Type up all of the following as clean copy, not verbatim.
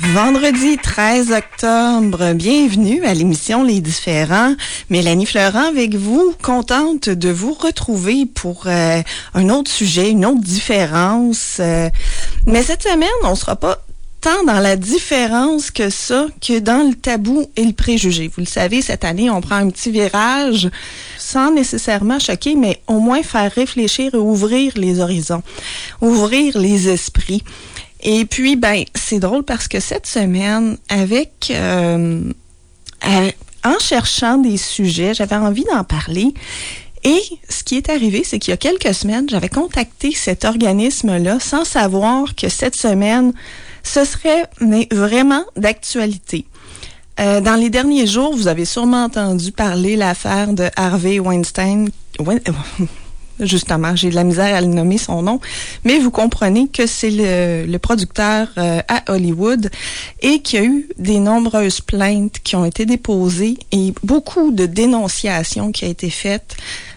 Vendredi 13 octobre, bienvenue à l'émission Les Différents. Mélanie Fleurant avec vous, contente de vous retrouver pour un autre sujet, une autre différence. Mais cette semaine, on ne sera pas tant dans la différence que ça, que dans le tabou et le préjugé. Vous le savez, cette année, on prend un petit virage sans nécessairement choquer, mais au moins faire réfléchir et ouvrir les horizons, ouvrir les esprits. Et puis, c'est drôle parce que cette semaine, en cherchant des sujets, j'avais envie d'en parler. Et ce qui est arrivé, c'est qu'il y a quelques semaines, j'avais contacté cet organisme-là sans savoir que cette semaine, ce serait vraiment d'actualité. Dans les derniers jours, vous avez sûrement entendu parler l'affaire de Harvey Weinstein. Justement, j'ai de la misère à le nommer son nom, mais vous comprenez que c'est le producteur à Hollywood et qu'il y a eu des nombreuses plaintes qui ont été déposées et beaucoup de dénonciations qui ont été faites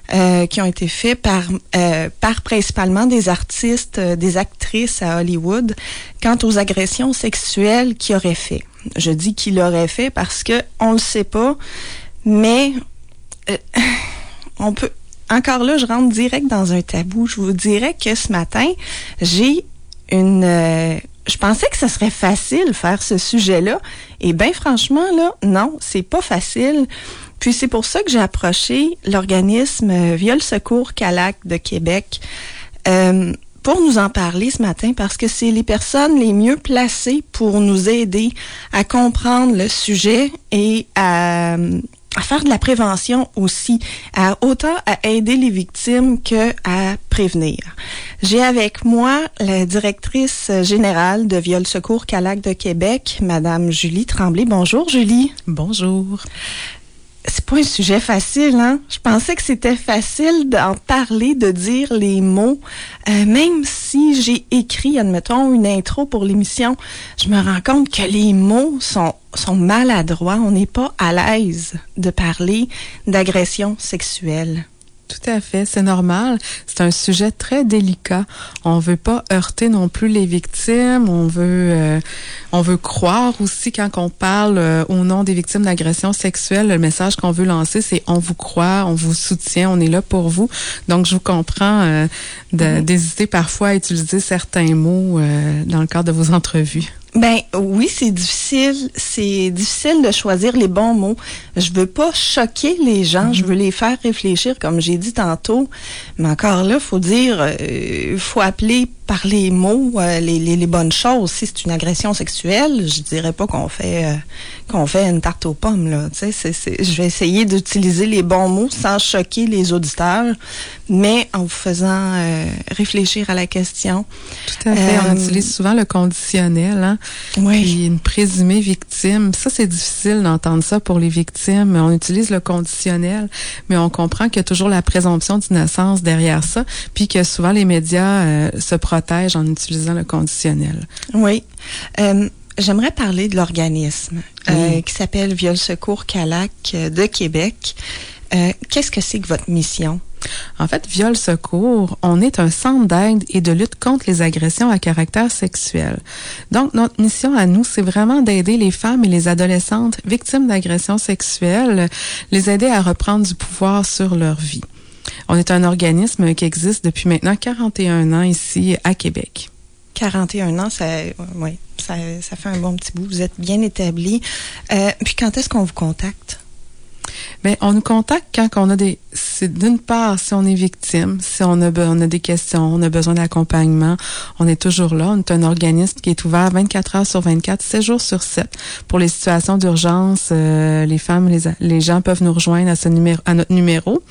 par principalement des artistes, des actrices à Hollywood quant aux agressions sexuelles qu'il aurait fait. Je dis qu'il aurait fait parce que on le sait pas, mais on peut. Encore là, je rentre direct dans un tabou. Je vous dirais que ce matin, je pensais que ce serait facile de faire ce sujet-là. Et bien franchement, là, non, c'est pas facile. Puis c'est pour ça que j'ai approché l'organisme Viol Secours Calac de Québec pour nous en parler ce matin parce que c'est les personnes les mieux placées pour nous aider à comprendre le sujet et à faire de la prévention aussi, autant à aider les victimes que à prévenir. J'ai avec moi la directrice générale de Viol Secours Calac de Québec, Madame Julie Tremblay. Bonjour Julie. Bonjour. C'est pas un sujet facile, hein? Je pensais que c'était facile d'en parler, de dire les mots. Même si j'ai écrit, admettons, une intro pour l'émission, je me rends compte que les mots sont maladroits. On n'est pas à l'aise de parler d'agression sexuelle. Tout à fait, c'est normal. C'est un sujet très délicat. On veut pas heurter non plus les victimes. On veut croire aussi quand on parle au nom des victimes d'agression sexuelle. Le message qu'on veut lancer, c'est on vous croit, on vous soutient, on est là pour vous. Donc, je vous comprends d'hésiter parfois à utiliser certains mots dans le cadre de vos entrevues. Oui, c'est difficile. C'est difficile de choisir les bons mots. Je veux pas choquer les gens. Je veux les faire réfléchir, comme j'ai dit tantôt. Mais encore là, faut appeler par les mots les bonnes choses. Si c'est une agression sexuelle, je dirais pas qu'on fait une tarte aux pommes là. Tu sais, je vais essayer d'utiliser les bons mots sans choquer les auditeurs, mais en vous faisant réfléchir à la question. Tout à fait. On utilise souvent le conditionnel, hein. Oui. Puis une présumée victime. Ça, c'est difficile d'entendre ça pour les victimes. On utilise le conditionnel, mais on comprend qu'il y a toujours la présomption d'innocence derrière ça, puis que souvent les médias se protègent en utilisant le conditionnel. Oui. J'aimerais parler de l'organisme qui s'appelle Viol Secours Calac de Québec. Qu'est-ce que c'est que votre mission? En fait, Viol Secours, on est un centre d'aide et de lutte contre les agressions à caractère sexuel. Donc, notre mission à nous, c'est vraiment d'aider les femmes et les adolescentes victimes d'agressions sexuelles, les aider à reprendre du pouvoir sur leur vie. On est un organisme qui existe depuis maintenant 41 ans ici à Québec. 41 ans, ça fait un bon petit bout. Vous êtes bien établi. Puis quand est-ce qu'on vous contacte? Bien, on nous contacte quand on a d'une part, si on est victime, si on a des questions, on a besoin d'accompagnement, on est toujours là. On est un organisme qui est ouvert 24 heures sur 24, 7 jours sur 7. Pour les situations d'urgence, les femmes, les gens peuvent nous rejoindre à notre numéro.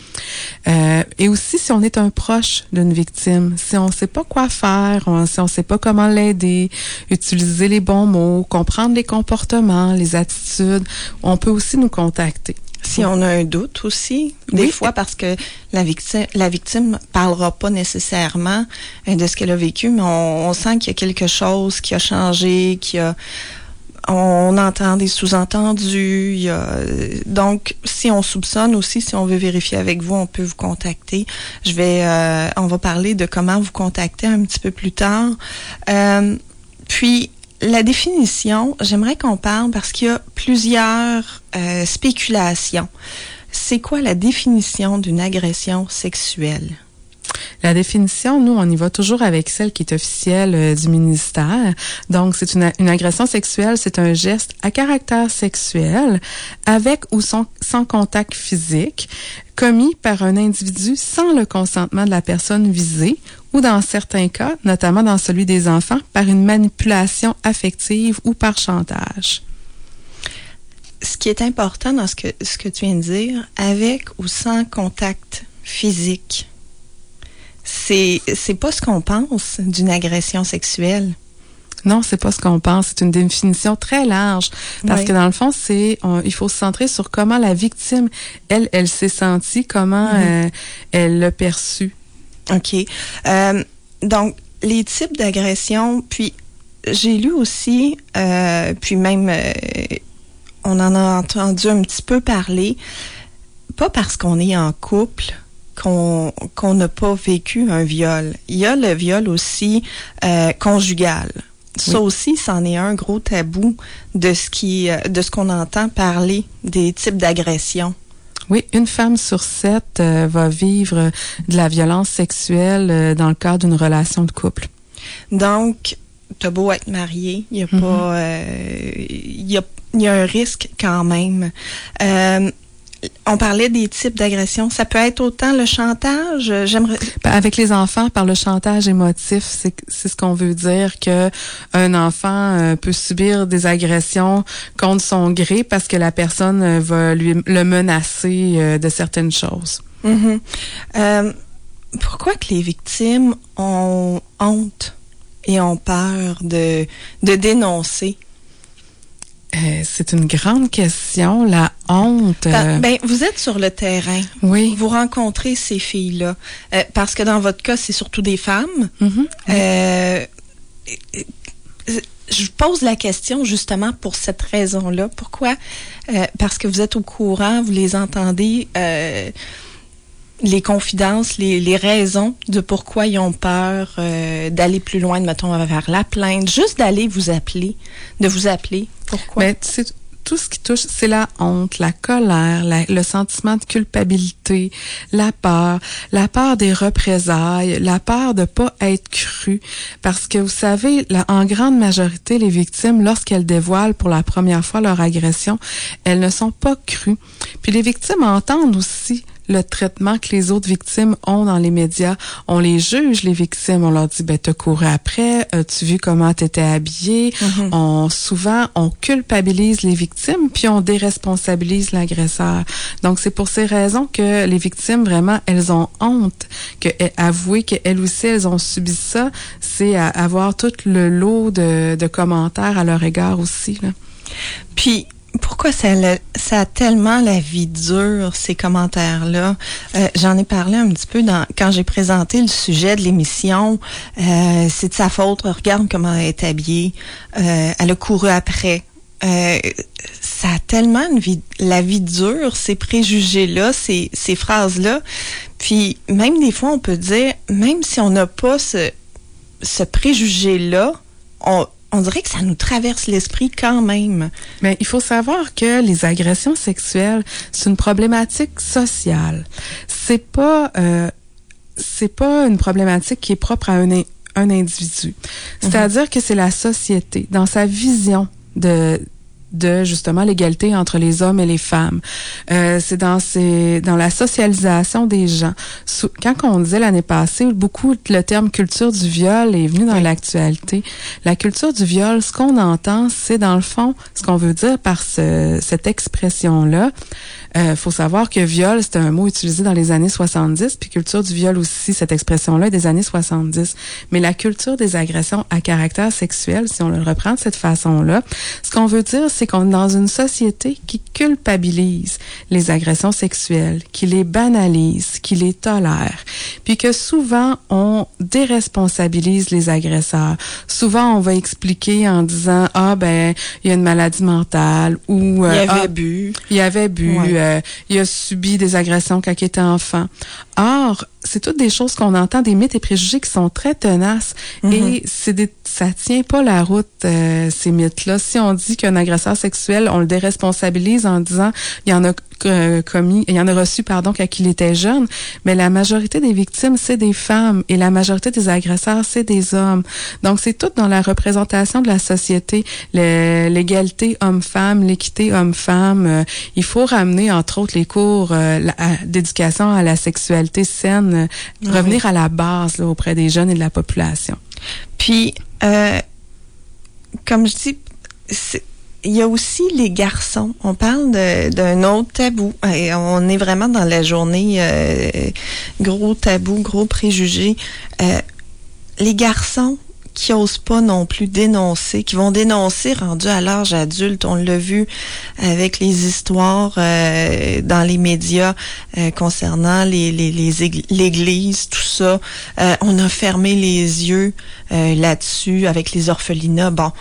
Et aussi, si on est un proche d'une victime, si on sait pas quoi faire, si on sait pas comment l'aider, utiliser les bons mots, comprendre les comportements, les attitudes, on peut aussi nous contacter. Si on a un doute aussi, des fois parce que la victime parlera pas nécessairement de ce qu'elle a vécu, mais on sent qu'il y a quelque chose qui a changé, on entend des sous-entendus. Donc, si on soupçonne aussi, si on veut vérifier avec vous, on peut vous contacter. On va parler de comment vous contacter un petit peu plus tard. Puis, la définition, j'aimerais qu'on parle parce qu'il y a plusieurs spéculations. C'est quoi la définition d'une agression sexuelle? La définition, nous, on y va toujours avec celle qui est officielle du ministère. Donc, c'est une agression sexuelle, c'est un geste à caractère sexuel avec ou sans contact physique commis par un individu sans le consentement de la personne visée ou dans certains cas, notamment dans celui des enfants, par une manipulation affective ou par chantage. Ce qui est important dans ce que tu viens de dire, avec ou sans contact physique, c'est pas ce qu'on pense d'une agression sexuelle. Non, c'est pas ce qu'on pense. C'est une définition très large. Parce que dans le fond, il faut se centrer sur comment la victime, elle s'est sentie, comment elle l'a perçu. OK. Donc, les types d'agressions, puis j'ai lu aussi, puis même, on en a entendu un petit peu parler, pas parce qu'on est en couple, qu'on n'a pas vécu un viol. Il y a le viol aussi conjugal. Ça aussi, c'en est un gros tabou de ce qu'on entend parler des types d'agressions. Oui, une femme sur 7 va vivre de la violence sexuelle dans le cadre d'une relation de couple. Donc, t'as beau être marié, il y a pas, il y a un risque quand même. On parlait des types d'agressions. Ça peut être autant le chantage. Avec les enfants, par le chantage émotif, c'est ce qu'on veut dire, que un enfant peut subir des agressions contre son gré parce que la personne va le menacer de certaines choses. Pourquoi que les victimes ont honte et ont peur de dénoncer? C'est une grande question, la honte. Vous êtes sur le terrain. Oui. Vous rencontrez ces filles-là. Parce que dans votre cas, c'est surtout des femmes. Je pose la question justement pour cette raison-là. Pourquoi? Parce que vous êtes au courant, vous les entendez, les confidences, les raisons de pourquoi ils ont peur d'aller plus loin, mettons, vers la plainte, juste d'aller de vous appeler. Pourquoi? Mais tout ce qui touche, c'est la honte, la colère, le sentiment de culpabilité, la peur des représailles, la peur de pas être cru. Parce que vous savez, en grande majorité, les victimes, lorsqu'elles dévoilent pour la première fois leur agression, elles ne sont pas crues. Puis les victimes entendent aussi le traitement que les autres victimes ont dans les médias. On les juge, les victimes. On leur dit, t'as couru après, as-tu vu comment t'étais habillée? Souvent, on culpabilise les victimes, puis on déresponsabilise l'agresseur. Donc, c'est pour ces raisons que les victimes, vraiment, elles ont honte. Avouer qu'elles aussi, elles ont subi ça, c'est avoir tout le lot de commentaires à leur égard aussi, là. Puis, pourquoi ça a tellement la vie dure, ces commentaires-là? J'en ai parlé un petit peu quand j'ai présenté le sujet de l'émission. C'est de sa faute, regarde comment elle est habillée. Elle a couru après. Ça a tellement la vie dure, ces préjugés-là, ces phrases-là. Puis même des fois, on peut dire, même si on n'a pas ce préjugé-là, on dirait que ça nous traverse l'esprit quand même. Mais il faut savoir que les agressions sexuelles, c'est une problématique sociale. C'est pas une problématique qui est propre à un individu. C'est-à-dire que c'est la société, dans sa vision de justement l'égalité entre les hommes et les femmes. C'est dans la socialisation des gens. Quand on disait l'année passée, beaucoup le terme culture du viol est venu dans l'actualité. La culture du viol, ce qu'on entend, c'est dans le fond, ce qu'on veut dire par cette expression-là. Faut savoir que viol, c'est un mot utilisé dans les années 70, puis culture du viol aussi, cette expression-là est des années 70. Mais la culture des agressions à caractère sexuel, si on le reprend de cette façon-là, ce qu'on veut dire, c'est qu'on est dans une société qui culpabilise les agressions sexuelles, qui les banalise, qui les tolère, puis que souvent, on déresponsabilise les agresseurs. Souvent, on va expliquer en disant, il y a une maladie mentale, ou il avait bu, il a subi des agressions quand il était enfant. Or, c'est toutes des choses qu'on entend, des mythes et préjugés qui sont très tenaces. Et c'est ça tient pas la route, ces mythes-là. Si on dit qu'un agresseur sexuel, on le déresponsabilise en disant il y en a reçu quand il était jeune, mais la majorité des victimes, c'est des femmes et la majorité des agresseurs, c'est des hommes. Donc, c'est tout dans la représentation de la société, l'égalité homme-femme, l'équité homme-femme. Il faut ramener, entre autres, les cours d'éducation à la sexualité saine, revenir à la base là, auprès des jeunes et de la population. Puis, comme je dis, il y a aussi les garçons. On parle d'un autre tabou. Et on est vraiment dans la journée gros tabou, gros préjugés. Les garçons qui osent pas non plus dénoncer, qui vont dénoncer rendus à l'âge adulte. On l'a vu avec les histoires dans les médias concernant l'Église, tout ça. On a fermé les yeux là-dessus avec les orphelinats. Bon.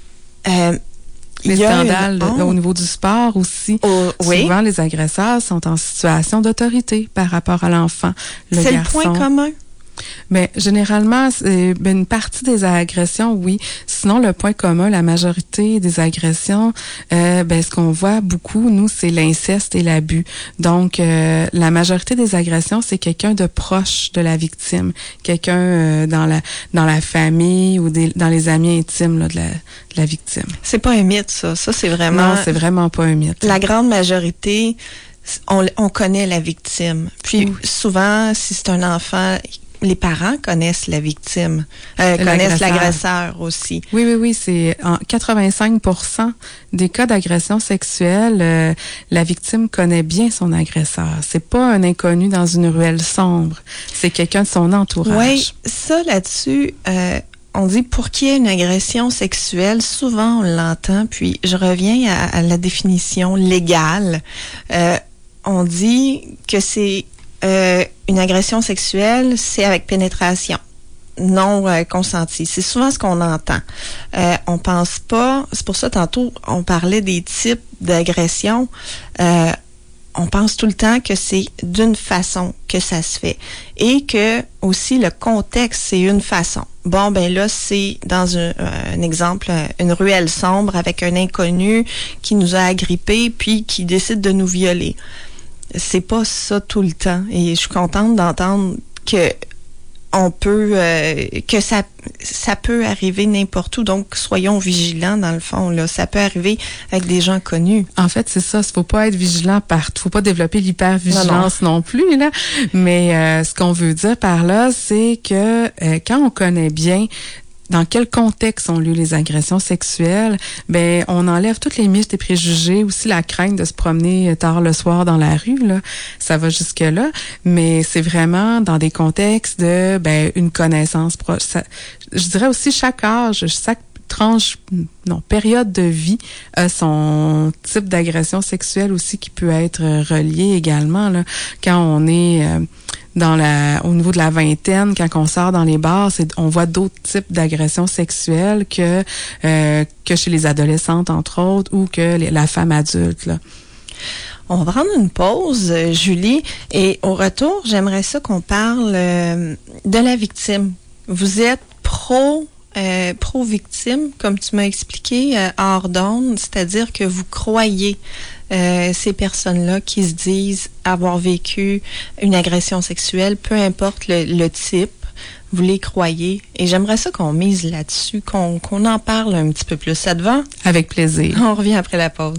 Les scandales au niveau du sport aussi. Souvent, les agresseurs sont en situation d'autorité par rapport à l'enfant. C'est le point commun. Mais généralement, une partie des agressions, oui. Sinon, le point commun, la majorité des agressions, ce qu'on voit beaucoup, nous, c'est l'inceste et l'abus. Donc, la majorité des agressions, c'est quelqu'un de proche de la victime, quelqu'un dans la famille ou dans les amis intimes là, de la victime. C'est pas un mythe, ça. Ça, c'est vraiment... Non, c'est vraiment pas un mythe. La grande majorité, on connaît la victime. Puis, souvent, si c'est un enfant... Les parents connaissent la victime, connaissent l'agresseur aussi. Oui, c'est en 85% des cas d'agression sexuelle, la victime connaît bien son agresseur. C'est pas un inconnu dans une ruelle sombre, c'est quelqu'un de son entourage. Oui, ça là-dessus, on dit pour qu'il y ait une agression sexuelle, souvent on l'entend, puis je reviens à la définition légale. On dit que c'est une agression sexuelle, c'est avec pénétration non consentie. C'est souvent ce qu'on entend. On pense pas, c'est pour ça tantôt on parlait des types d'agression. On pense tout le temps que c'est d'une façon que ça se fait et que aussi le contexte c'est une façon. Bon ben là c'est dans un exemple une ruelle sombre avec un inconnu qui nous a agrippés puis qui décide de nous violer. C'est pas ça tout le temps. Et je suis contente d'entendre que on peut que ça peut arriver n'importe où. Donc soyons vigilants dans le fond là. Ça peut arriver avec des gens connus. En fait, c'est ça. Il faut pas être vigilant partout. Faut pas développer l'hypervigilance non plus là. Mais ce qu'on veut dire par là, c'est que quand on connaît bien dans quel contexte ont lieu les agressions sexuelles, on enlève toutes les mythes et préjugés, aussi la crainte de se promener tard le soir dans la rue, là. Ça va jusque-là. Mais c'est vraiment dans des contextes de, une connaissance proche. Je dirais aussi chaque âge, chaque période de vie a son type d'agression sexuelle aussi qui peut être relié également, là. Quand on est, au niveau de la vingtaine, quand on sort dans les bars, on voit d'autres types d'agressions sexuelles que chez les adolescentes, entre autres, ou que la femme adulte, là. On va prendre une pause, Julie, et au retour, j'aimerais ça qu'on parle de la victime. Vous êtes pro-victime, comme tu m'as expliqué, hors d'onde, c'est-à-dire que vous croyez ces personnes-là qui se disent avoir vécu une agression sexuelle, peu importe le type, vous les croyez. Et j'aimerais ça qu'on mise là-dessus, qu'on en parle un petit peu plus. Ça te va? Avec plaisir. On revient après la pause.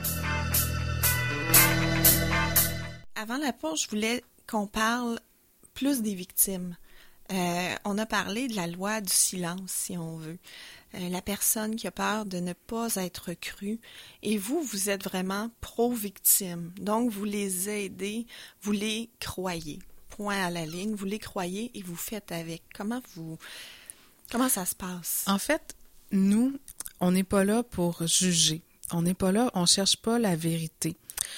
Avant la pause, je voulais qu'on parle plus des victimes. On a parlé de la loi du silence, si on veut. La personne qui a peur de ne pas être crue. Et vous êtes vraiment pro-victime. Donc, vous les aidez, vous les croyez. Point à la ligne, vous les croyez et vous faites avec. Comment ça se passe? En fait, nous, on n'est pas là pour juger. On n'est pas là, on cherche pas la vérité.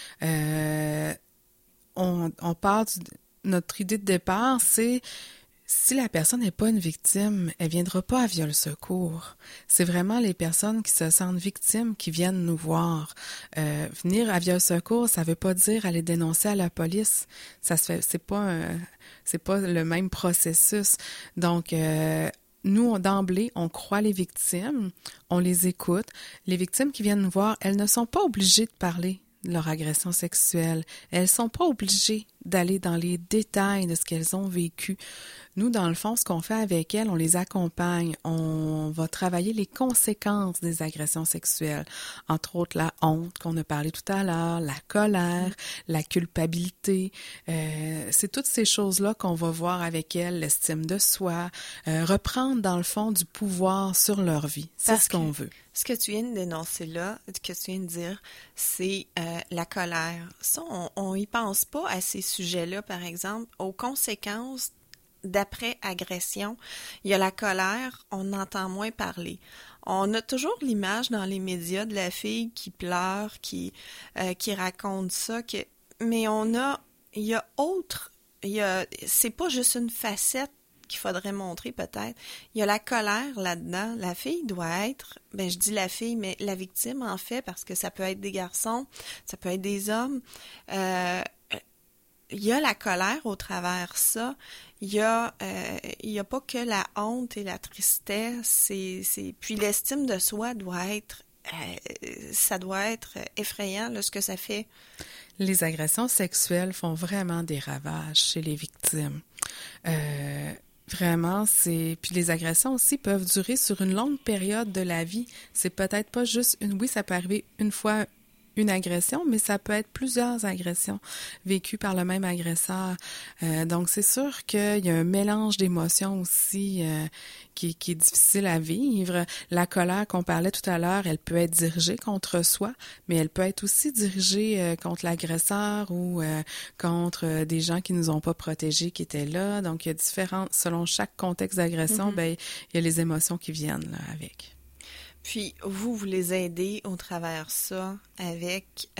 On part notre idée de départ, c'est si la personne n'est pas une victime, elle viendra pas à Viol Secours. C'est vraiment les personnes qui se sentent victimes qui viennent nous voir. Venir à Viol Secours, ça veut pas dire aller dénoncer à la police. Ça se fait, c'est pas le même processus. Donc nous, d'emblée, on croit les victimes, on les écoute. Les victimes qui viennent nous voir, elles ne sont pas obligées de parler de leur agression sexuelle. Elles sont pas obligées d'aller dans les détails de ce qu'elles ont vécu. Nous, dans le fond, ce qu'on fait avec elles, on les accompagne. On va travailler les conséquences des agressions sexuelles. Entre autres, la honte qu'on a parlé tout à l'heure, la colère, la culpabilité. C'est toutes ces choses-là qu'on va voir avec elles, l'estime de soi, reprendre, dans le fond, du pouvoir sur leur vie. C'est ce qu'on veut. Ce que tu viens de dénoncer là, ce que tu viens de dire, c'est la colère. Ça, on y pense pas à ces sujets-là, par exemple, aux conséquences d'après-agression. Il y a la colère, on entend moins parler. On a toujours l'image dans les médias de la fille qui pleure, qui raconte ça, mais c'est pas juste une facette qu'il faudrait montrer peut-être. Il y a la colère là-dedans. La fille doit être, je dis la fille, mais la victime en fait, parce que ça peut être des garçons, ça peut être des hommes. Il y a la colère au travers ça. Il y a pas que la honte et la tristesse. Puis l'estime de soi doit être ça doit être effrayant là, ce que ça fait. Les agressions sexuelles font vraiment des ravages chez les victimes. Vraiment, puis les agressions aussi peuvent durer sur une longue période de la vie. C'est peut-être pas juste oui, ça peut arriver une fois une agression, mais ça peut être plusieurs agressions vécues par le même agresseur. Donc, c'est sûr qu'il y a un mélange d'émotions aussi qui est difficile à vivre. La colère qu'on parlait tout à l'heure, elle peut être dirigée contre soi, mais elle peut être aussi dirigée contre l'agresseur ou contre des gens qui nous ont pas protégés, qui étaient là. Donc, il y a différentes, selon chaque contexte d'agression, il y a les émotions qui viennent là, avec. Puis, vous les aidez au travers ça avec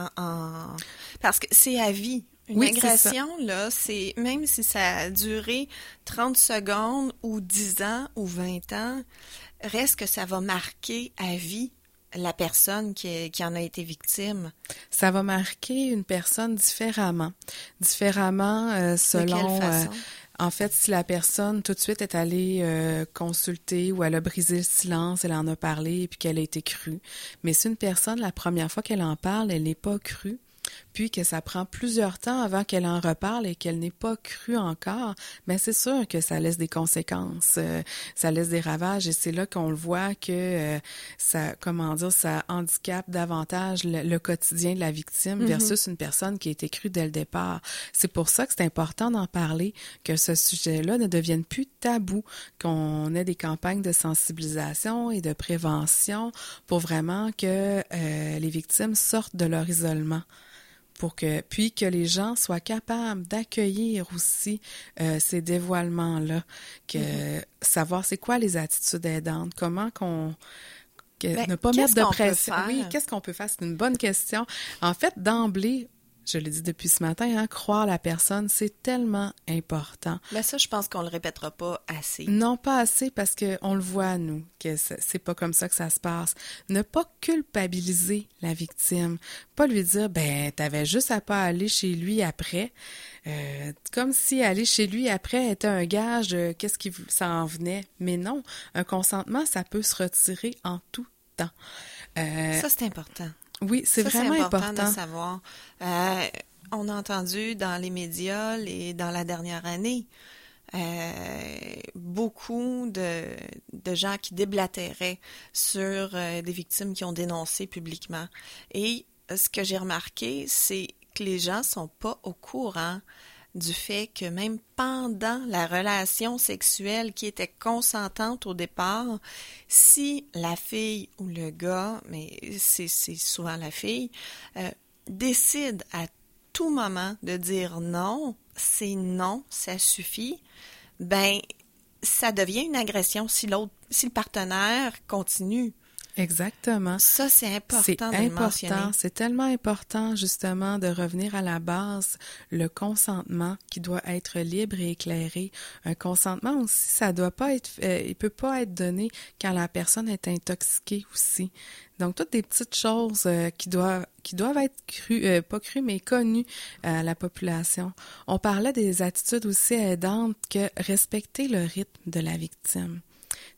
parce que c'est à vie. Une agression, là, c'est même si ça a duré 30 secondes ou 10 ans ou 20 ans, reste que ça va marquer à vie la personne qui en a été victime. Ça va marquer une personne différemment selon... De quelle façon? En fait, si la personne tout de suite est allée consulter ou elle a brisé le silence, elle en a parlé puis qu'elle a été crue. Mais si une personne, la première fois qu'elle en parle, elle n'est pas crue, puis que ça prend plusieurs temps avant qu'elle en reparle et qu'elle n'est pas crue encore, mais c'est sûr que ça laisse des conséquences, ça laisse des ravages et c'est là qu'on le voit que ça handicape davantage le quotidien de la victime versus une personne qui a été crue dès le départ. C'est pour ça que c'est important d'en parler, que ce sujet-là ne devienne plus tabou, qu'on ait des campagnes de sensibilisation et de prévention pour vraiment que les victimes sortent de leur isolement. Puis que les gens soient capables d'accueillir aussi ces dévoilements-là, savoir c'est quoi les attitudes aidantes, comment ne pas mettre de pression. Oui, qu'est-ce qu'on peut faire? C'est une bonne question. En fait, d'emblée, je l'ai dit depuis ce matin, croire la personne, c'est tellement important. Mais ça, je pense qu'on le répétera pas assez. Non, pas assez, parce qu'on le voit, nous, que c'est pas comme ça que ça se passe. Ne pas culpabiliser la victime. Pas lui dire, t'avais juste à pas aller chez lui après. Comme si aller chez lui après était un gage de qu'est-ce qui s'en venait. Mais non, un consentement, ça peut se retirer en tout temps. Ça, c'est important. Oui, c'est vraiment important de savoir. On a entendu dans les médias dans la dernière année beaucoup de gens qui déblatéraient sur des victimes qui ont dénoncé publiquement. Et ce que j'ai remarqué, c'est que les gens sont pas au courant du fait que même pendant la relation sexuelle qui était consentante au départ, si la fille ou le gars, mais c'est souvent la fille, décide à tout moment de dire non, c'est non, ça suffit, ça devient une agression si le partenaire continue. Exactement. Ça, c'est important de le mentionner. C'est tellement important, justement, de revenir à la base, le consentement qui doit être libre et éclairé. Un consentement aussi, ça doit pas être, il peut pas être donné quand la personne est intoxiquée aussi. Donc, toutes des petites choses qui doivent être pas crues, mais connues à la population. On parlait des attitudes aussi aidantes que respecter le rythme de la victime.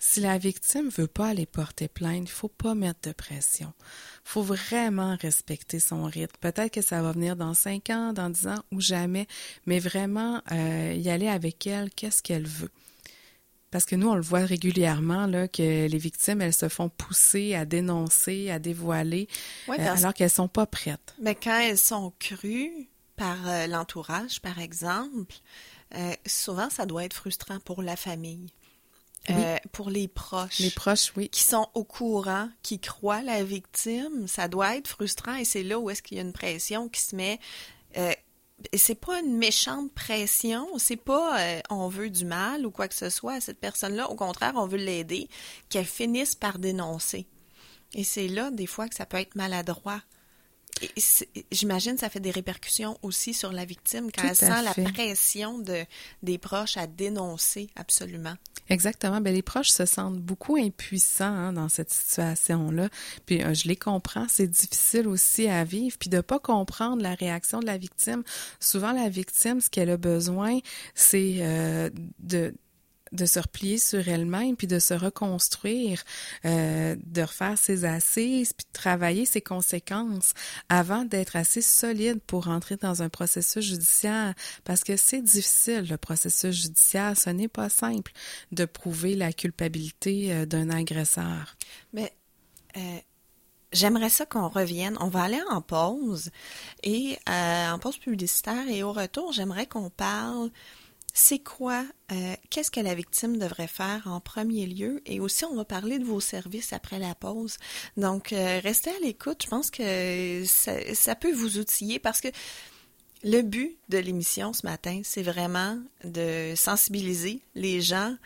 Si la victime veut pas aller porter plainte, il faut pas mettre de pression. Il faut vraiment respecter son rythme. Peut-être que ça va venir dans 5 ans, dans 10 ans ou jamais, mais vraiment y aller avec elle, qu'est-ce qu'elle veut. Parce que nous, on le voit régulièrement, là, que les victimes, elles se font pousser à dénoncer, à dévoiler, alors qu'elles sont pas prêtes. Mais quand elles sont crues par l'entourage, par exemple, souvent, ça doit être frustrant pour la famille. Oui. Pour les proches. Les proches, oui. Qui sont au courant, qui croient la victime, ça doit être frustrant et c'est là où est-ce qu'il y a une pression qui se met. Et c'est pas une méchante pression, c'est pas on veut du mal ou quoi que ce soit à cette personne-là. Au contraire, on veut l'aider, qu'elle finisse par dénoncer. Et c'est là, des fois, que ça peut être maladroit. Et j'imagine que ça fait des répercussions aussi sur la victime quand elle sent la pression des proches à dénoncer absolument. Exactement. Les proches se sentent beaucoup impuissants dans cette situation-là. Puis je les comprends, c'est difficile aussi à vivre. Puis de pas comprendre la réaction de la victime. Souvent, la victime, ce qu'elle a besoin, c'est de se replier sur elle-même, puis de se reconstruire, de refaire ses assises, puis de travailler ses conséquences avant d'être assez solide pour entrer dans un processus judiciaire. Parce que c'est difficile, le processus judiciaire. Ce n'est pas simple de prouver la culpabilité d'un agresseur. Mais j'aimerais ça qu'on revienne. On va aller en pause, et en pause publicitaire, et au retour, j'aimerais qu'on parle... C'est quoi, qu'est-ce que la victime devrait faire en premier lieu? Et aussi, on va parler de vos services après la pause. Donc, restez à l'écoute. Je pense que ça peut vous outiller parce que le but de l'émission ce matin, c'est vraiment de sensibiliser les gens,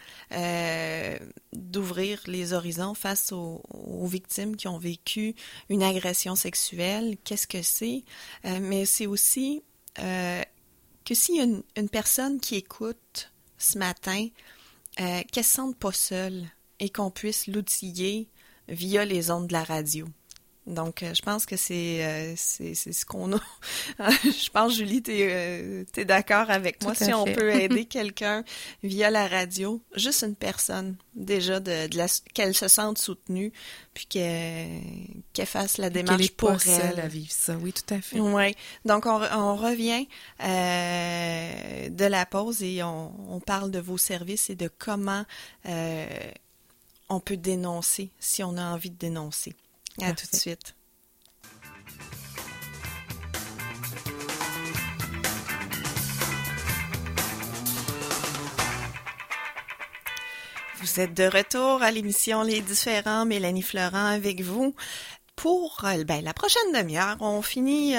d'ouvrir les horizons face aux victimes qui ont vécu une agression sexuelle. Qu'est-ce que c'est? Mais c'est aussi... que s'il y a une personne qui écoute ce matin, qu'elle ne se sente pas seule et qu'on puisse l'outiller via les ondes de la radio. Donc, je pense que c'est ce qu'on a. Je pense, Julie, t'es d'accord avec moi. Si on peut aider quelqu'un via la radio, juste une personne, déjà, qu'elle se sente soutenue, puis qu'elle fasse la démarche pour elle. Qu'elle n'est pas seule à vivre ça, oui, tout à fait. Oui. Donc, on revient de la pause et on parle de vos services et de comment on peut dénoncer si on a envie de dénoncer. À tout de suite. Vous êtes de retour à l'émission Les Différents, Mélanie Florent avec vous. Pour la prochaine demi-heure, on finit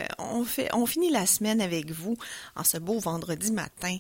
la semaine avec vous en ce beau vendredi matin.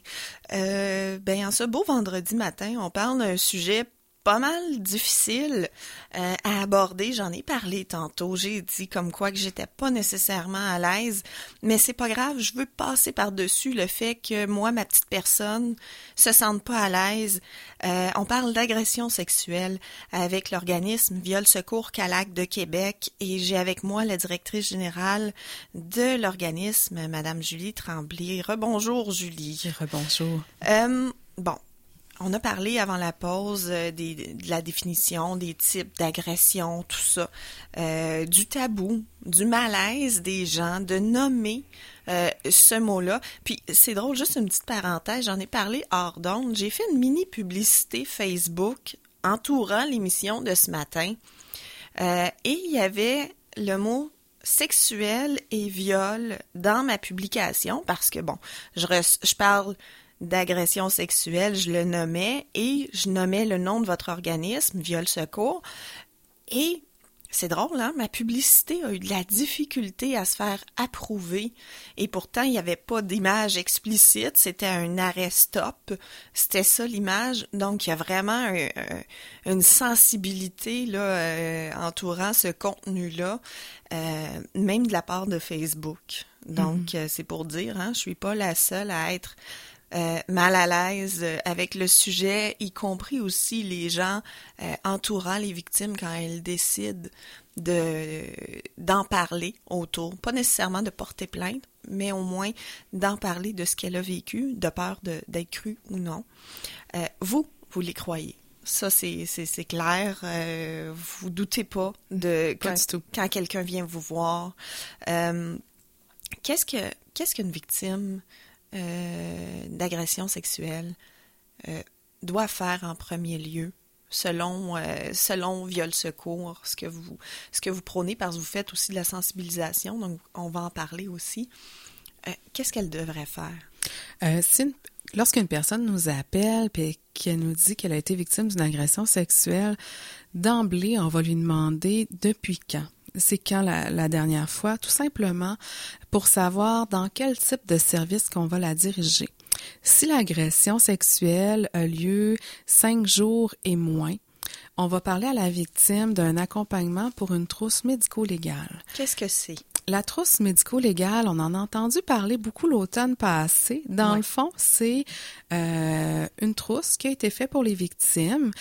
En ce beau vendredi matin, on parle d'un sujet pas mal difficile à aborder. J'en ai parlé tantôt. J'ai dit comme quoi que j'étais pas nécessairement à l'aise, mais c'est pas grave. Je veux passer par-dessus le fait que moi, ma petite personne, se sente pas à l'aise. On parle d'agression sexuelle avec l'organisme Viol Secours Calac de Québec et j'ai avec moi la directrice générale de l'organisme, Madame Julie Tremblay. Rebonjour, Julie. Rebonjour. On a parlé avant la pause de la définition des types d'agression, tout ça, du tabou, du malaise des gens, de nommer ce mot-là. Puis c'est drôle, juste une petite parenthèse, j'en ai parlé hors d'onde. J'ai fait une mini publicité Facebook entourant l'émission de ce matin et il y avait le mot sexuel et viol dans ma publication parce que, je parle d'agression sexuelle, je le nommais et je nommais le nom de votre organisme, Viol Secours. Et c'est drôle, hein? Ma publicité a eu de la difficulté à se faire approuver et pourtant, il n'y avait pas d'image explicite, c'était un arrêt stop, c'était ça l'image. Donc, il y a vraiment une sensibilité là entourant ce contenu-là, même de la part de Facebook. Donc, c'est pour dire, hein, je suis pas la seule à être mal à l'aise avec le sujet, y compris aussi les gens entourant les victimes quand elles décident d'en parler autour. Pas nécessairement de porter plainte, mais au moins d'en parler de ce qu'elle a vécu, de peur d'être crue ou non. Vous les croyez. Ça, c'est clair. Vous doutez pas de Pas du tout. quand quelqu'un vient vous voir. Qu'est-ce qu'une victime d'agression sexuelle doit faire en premier lieu, selon Viol Secours, ce que vous prônez, parce que vous faites aussi de la sensibilisation, donc on va en parler aussi. Qu'est-ce qu'elle devrait faire? Lorsqu'une personne nous appelle et qu'elle nous dit qu'elle a été victime d'une agression sexuelle, d'emblée, on va lui demander depuis quand. C'est quand la dernière fois, tout simplement pour savoir dans quel type de service qu'on va la diriger. Si l'agression sexuelle a lieu 5 jours et moins, on va parler à la victime d'un accompagnement pour une trousse médico-légale. Qu'est-ce que c'est? La trousse médico-légale, on en a entendu parler beaucoup l'automne passé. Dans le fond, c'est une trousse qui a été faite pour les victimes,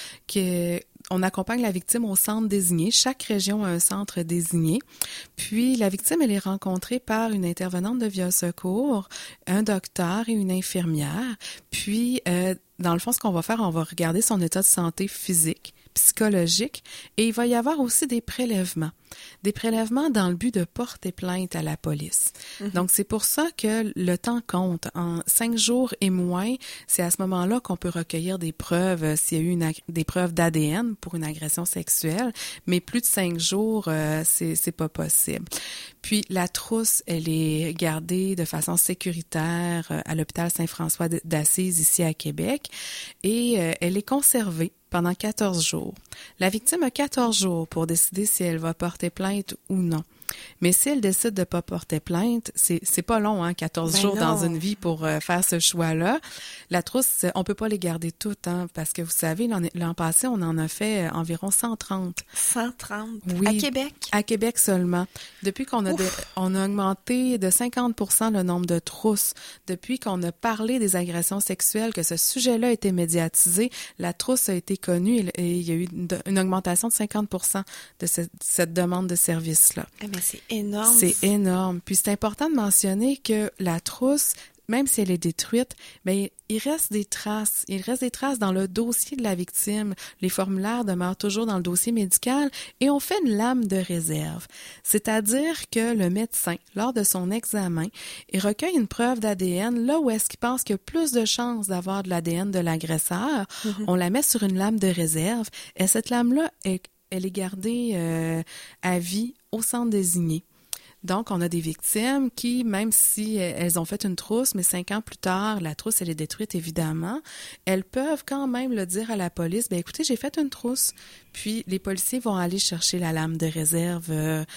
on accompagne la victime au centre désigné. Chaque région a un centre désigné. Puis, la victime, elle est rencontrée par une intervenante de Viol Secours, un docteur et une infirmière. Puis, dans le fond, ce qu'on va faire, on va regarder son état de santé physique, psychologique, et il va y avoir aussi des prélèvements. Des prélèvements dans le but de porter plainte à la police. Mm-hmm. Donc, c'est pour ça que le temps compte. En 5 jours et moins, c'est à ce moment-là qu'on peut recueillir des preuves, s'il y a eu des preuves d'ADN pour une agression sexuelle, mais plus de 5 jours, c'est pas possible. Puis, la trousse, elle est gardée de façon sécuritaire à l'hôpital Saint-François d'Assise, ici à Québec, et elle est conservée pendant 14 jours. La victime a 14 jours pour décider si elle va porter plainte ou non. Mais si elle décide de pas porter plainte, c'est pas long, 14 jours dans une vie pour faire ce choix-là. La trousse, on peut pas les garder toutes, parce que vous savez, l'an passé, on en a fait environ 130. 130? Oui. À Québec? À Québec seulement. Depuis qu'on a on a augmenté de 50% le nombre de trousses, depuis qu'on a parlé des agressions sexuelles, que ce sujet-là a été médiatisé, la trousse a été connue et il y a eu une augmentation de 50% de cette demande de service-là. Mais c'est énorme. C'est énorme. Puis c'est important de mentionner que la trousse, même si elle est détruite, bien, il reste des traces. Il reste des traces dans le dossier de la victime. Les formulaires demeurent toujours dans le dossier médical et on fait une lame de réserve. C'est-à-dire que le médecin, lors de son examen, il recueille une preuve d'ADN là où est-ce qu'il pense qu'il y a plus de chances d'avoir de l'ADN de l'agresseur. Mm-hmm. On la met sur une lame de réserve et cette lame-là, elle est gardée à vie au centre désigné. Donc, on a des victimes qui, même si elles ont fait une trousse, mais 5 ans plus tard, la trousse, elle est détruite, évidemment, elles peuvent quand même le dire à la police, bien, écoutez, j'ai fait une trousse. Puis, les policiers vont aller chercher la lame de réserve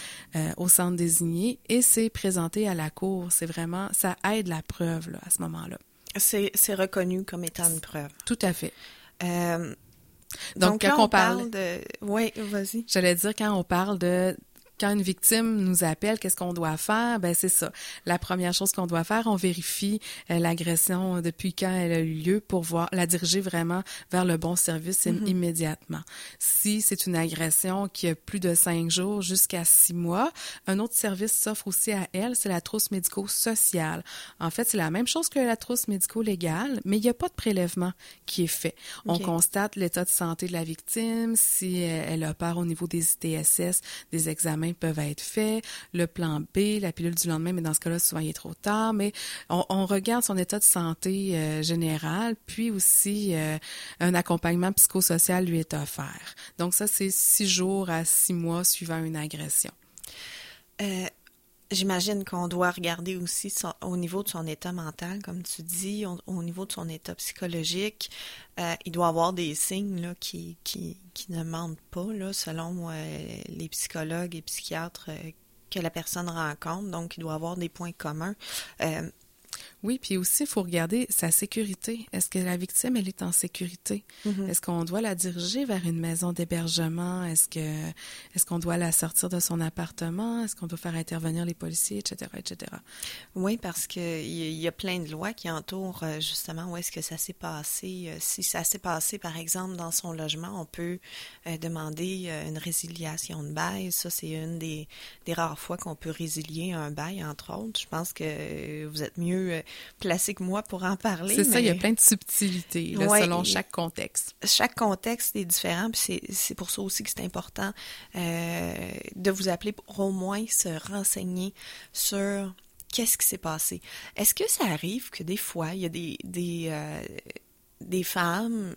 au centre désigné et c'est présenté à la cour. C'est vraiment, ça aide la preuve, là, à ce moment-là. C'est reconnu comme étant une preuve. Tout à fait. Donc, quand on parle de... Oui, vas-y. J'allais dire, quand on parle de... Quand une victime nous appelle, qu'est-ce qu'on doit faire? Ben c'est ça. La première chose qu'on doit faire, on vérifie l'agression depuis quand elle a eu lieu pour la diriger vraiment vers le bon service immédiatement. Si c'est une agression qui a plus de 5 jours jusqu'à 6 mois, un autre service s'offre aussi à elle, c'est la trousse médico-sociale. En fait, c'est la même chose que la trousse médico-légale, mais il n'y a pas de prélèvement qui est fait. Okay. On constate l'état de santé de la victime, si elle a peur au niveau des ITSS, des examens peuvent être faits, le plan B, la pilule du lendemain, mais dans ce cas-là, souvent, il est trop tard, mais on regarde son état de santé général, puis aussi un accompagnement psychosocial lui est offert. Donc ça, c'est 6 jours à 6 mois suivant une agression. J'imagine qu'on doit regarder aussi au niveau de son état mental, comme tu dis, au niveau de son état psychologique. Il doit y avoir des signes là, qui ne mentent pas, là, selon les psychologues et psychiatres que la personne rencontre. Donc, il doit y avoir des points communs. Oui, puis aussi, il faut regarder sa sécurité. Est-ce que la victime, elle est en sécurité? Mm-hmm. Est-ce qu'on doit la diriger vers une maison d'hébergement? Est-ce qu'on doit la sortir de son appartement? Est-ce qu'on doit faire intervenir les policiers, etc., etc.? Oui, parce qu'il y a plein de lois qui entourent justement où est-ce que ça s'est passé. Si ça s'est passé, par exemple, dans son logement, on peut demander une résiliation de bail. Ça, c'est une des rares fois qu'on peut résilier un bail, entre autres. Je pense que vous êtes mieux placé que moi pour en parler. C'est ça, il y a plein de subtilités là, selon chaque contexte. Chaque contexte est différent, puis c'est pour ça aussi que c'est important de vous appeler pour au moins se renseigner sur qu'est-ce qui s'est passé. Est-ce que ça arrive que des fois, il y a des femmes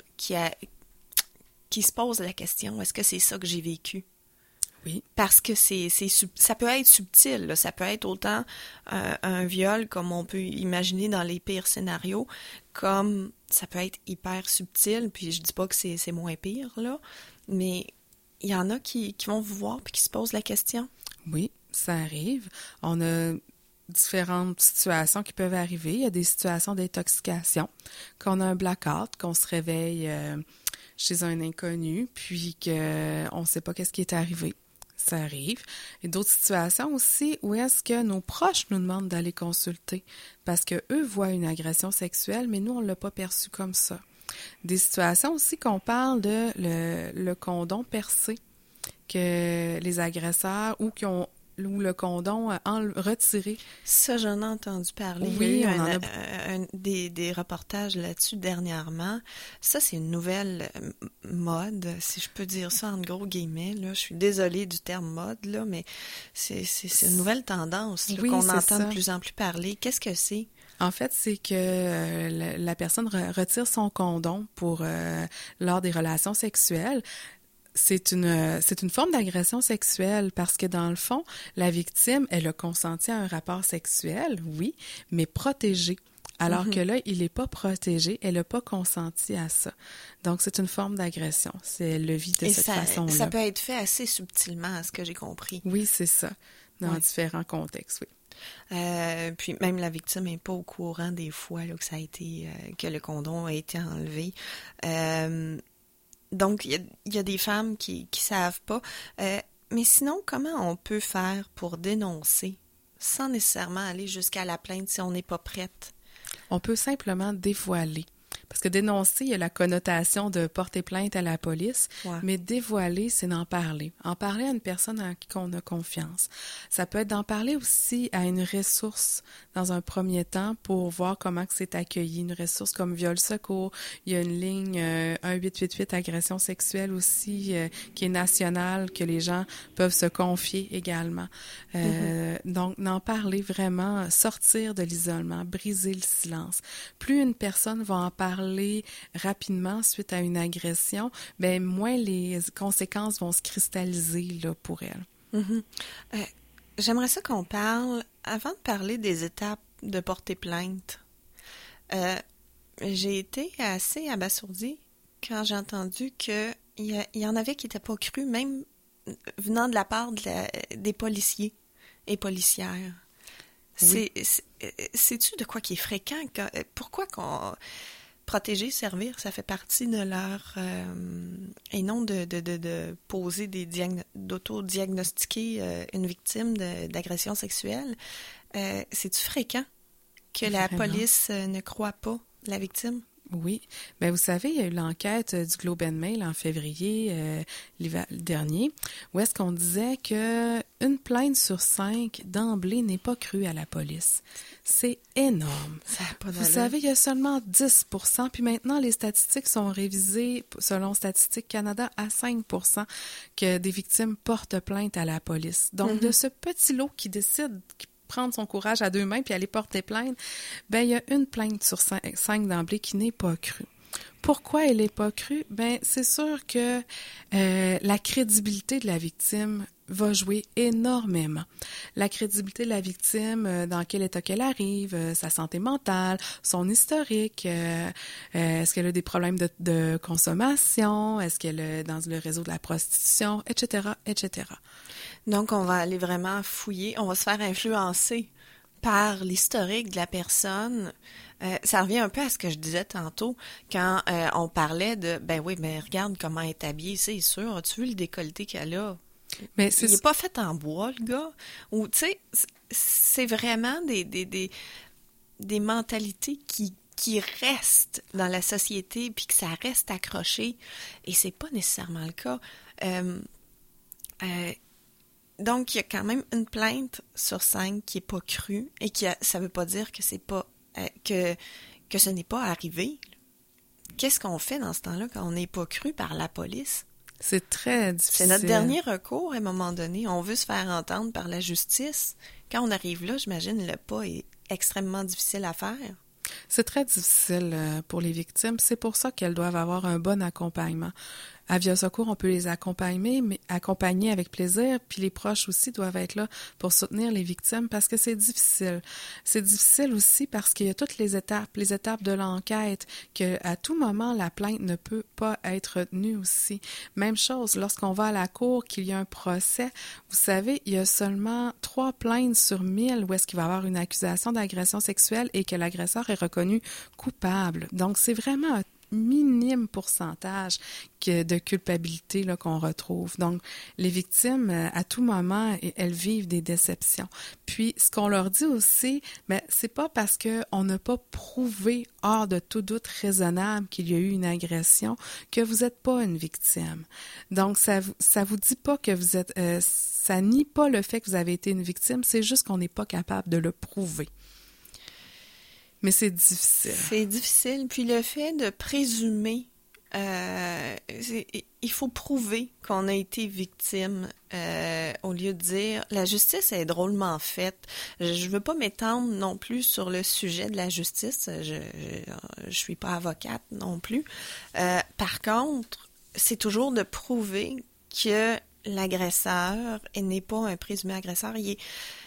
qui se posent la question, est-ce que c'est ça que j'ai vécu? Oui. Parce que ça peut être subtil, là. Ça peut être autant un viol comme on peut imaginer dans les pires scénarios, comme ça peut être hyper subtil, puis je dis pas que c'est moins pire, là, mais il y en a qui vont vous voir puis qui se posent la question. Oui, ça arrive. On a différentes situations qui peuvent arriver. Il y a des situations d'intoxication, qu'on a un blackout, qu'on se réveille chez un inconnu, puis qu'on ne sait pas qu'est-ce qui est arrivé. Ça arrive. Et d'autres situations aussi où est-ce que nos proches nous demandent d'aller consulter parce qu'eux voient une agression sexuelle, mais nous, on ne l'a pas perçu comme ça. Des situations aussi qu'on parle de le condom percé, que les agresseurs ou le condom retiré. Ça, j'en ai entendu parler. Oui, il y a on en a des reportages là-dessus dernièrement. Ça, c'est une nouvelle mode, si je peux dire ça en gros guillemets. Là. Je suis désolée du terme mode, là, mais c'est une nouvelle tendance là, qu'on entend de plus en plus parler. Qu'est-ce que c'est? En fait, c'est que la personne retire son condom lors des relations sexuelles. C'est une forme d'agression sexuelle parce que dans le fond, la victime, elle a consenti à un rapport sexuel, oui, mais protégé. Alors que là, il n'est pas protégé, elle n'a pas consenti à ça. Donc, c'est une forme d'agression. Elle le vit de cette façon-là. Ça peut être fait assez subtilement, à ce que j'ai compris. Oui, c'est ça, dans différents contextes, oui. Puis même la victime n'est pas au courant des fois là, que ça a été que le condom a été enlevé. Donc, il y a des femmes qui savent pas. Mais sinon, comment on peut faire pour dénoncer sans nécessairement aller jusqu'à la plainte si on n'est pas prête? On peut simplement dévoiler. Parce que dénoncer, il y a la connotation de porter plainte à la police, mais dévoiler, c'est d'en parler. En parler à une personne à qui on a confiance. Ça peut être d'en parler aussi à une ressource dans un premier temps pour voir comment c'est accueilli. Une ressource comme Viol Secours. Il y a une ligne 1888 agression sexuelle aussi qui est nationale, que les gens peuvent se confier également. Donc, d'en parler vraiment, sortir de l'isolement, briser le silence. Plus une personne va en parler rapidement suite à une agression, ben moins les conséquences vont se cristalliser là, pour elle. J'aimerais ça qu'on parle, avant de parler des étapes de porter plainte, j'ai été assez abasourdie quand j'ai entendu qu'il y en avait qui n'étaient pas crus, même venant de la part des policiers et policières. Oui. Sais-tu de quoi qui est fréquent? Pourquoi qu'on... Protéger, servir, ça fait partie de leur... et non de poser d'auto-diagnostiquer une victime d'agression sexuelle. C'est-tu fréquent que la police ne croit pas la victime? Oui. Bien, vous savez, il y a eu l'enquête du Globe and Mail en février l'hiver dernier, où est-ce qu'on disait que une plainte sur 5 d'emblée n'est pas crue à la police. C'est énorme. Ça a pas vous savez, il y a seulement 10%, puis maintenant, les statistiques sont révisées, selon Statistique Canada, à 5% que des victimes portent plainte à la police. Donc, de ce petit lot qui décide... prendre son courage à deux mains puis aller porter plainte, ben il y a une plainte sur 5 d'emblée qui n'est pas crue. Pourquoi elle n'est pas crue? Ben c'est sûr que la crédibilité de la victime va jouer énormément. La crédibilité de la victime, dans quel état qu'elle arrive, sa santé mentale, son historique, est-ce qu'elle a des problèmes de consommation, est-ce qu'elle est dans le réseau de la prostitution, etc., etc. Donc, on va aller vraiment fouiller, on va se faire influencer par l'historique de la personne. Ça revient un peu à ce que je disais tantôt, quand on parlait de, ben oui, mais regarde comment elle est habillée, c'est sûr, as-tu vu le décolleté qu'elle a? Mais il n'est pas fait en bois, le gars. Ou, tu sais, c'est vraiment des mentalités qui restent dans la société, puis que ça reste accroché, et c'est pas nécessairement le cas. Donc, il y a quand même une plainte sur 5 qui n'est pas crue et ça ne veut pas dire que c'est pas que ce n'est pas arrivé. Qu'est-ce qu'on fait dans ce temps-là quand on n'est pas cru par la police? C'est très difficile. C'est notre dernier recours à un moment donné. On veut se faire entendre par la justice. Quand on arrive là, j'imagine le pas est extrêmement difficile à faire. C'est très difficile pour les victimes. C'est pour ça qu'elles doivent avoir un bon accompagnement. À Via Secours, on peut les accompagner, mais accompagner avec plaisir, puis les proches aussi doivent être là pour soutenir les victimes parce que c'est difficile. C'est difficile aussi parce qu'il y a toutes les étapes de l'enquête, que à tout moment, la plainte ne peut pas être retenue aussi. Même chose, lorsqu'on va à la cour, qu'il y a un procès, vous savez, il y a seulement 3 plaintes sur 1000 où est-ce qu'il va y avoir une accusation d'agression sexuelle et que l'agresseur est reconnu coupable. Donc, c'est vraiment un minime pourcentage de culpabilité là, qu'on retrouve. Donc, les victimes, à tout moment, elles vivent des déceptions. Puis, ce qu'on leur dit aussi, ben, c'est pas parce qu'on n'a pas prouvé hors de tout doute raisonnable qu'il y a eu une agression que vous n'êtes pas une victime. Donc, ça vous dit pas que vous êtes... ça nie pas le fait que vous avez été une victime, c'est juste qu'on n'est pas capable de le prouver. Mais c'est difficile. C'est difficile. Puis le fait de présumer, il faut prouver qu'on a été victime au lieu de dire la justice est drôlement faite. Je veux pas m'étendre non plus sur le sujet de la justice. Je suis pas avocate non plus. Par contre, c'est toujours de prouver que l'agresseur n'est pas un présumé agresseur. Il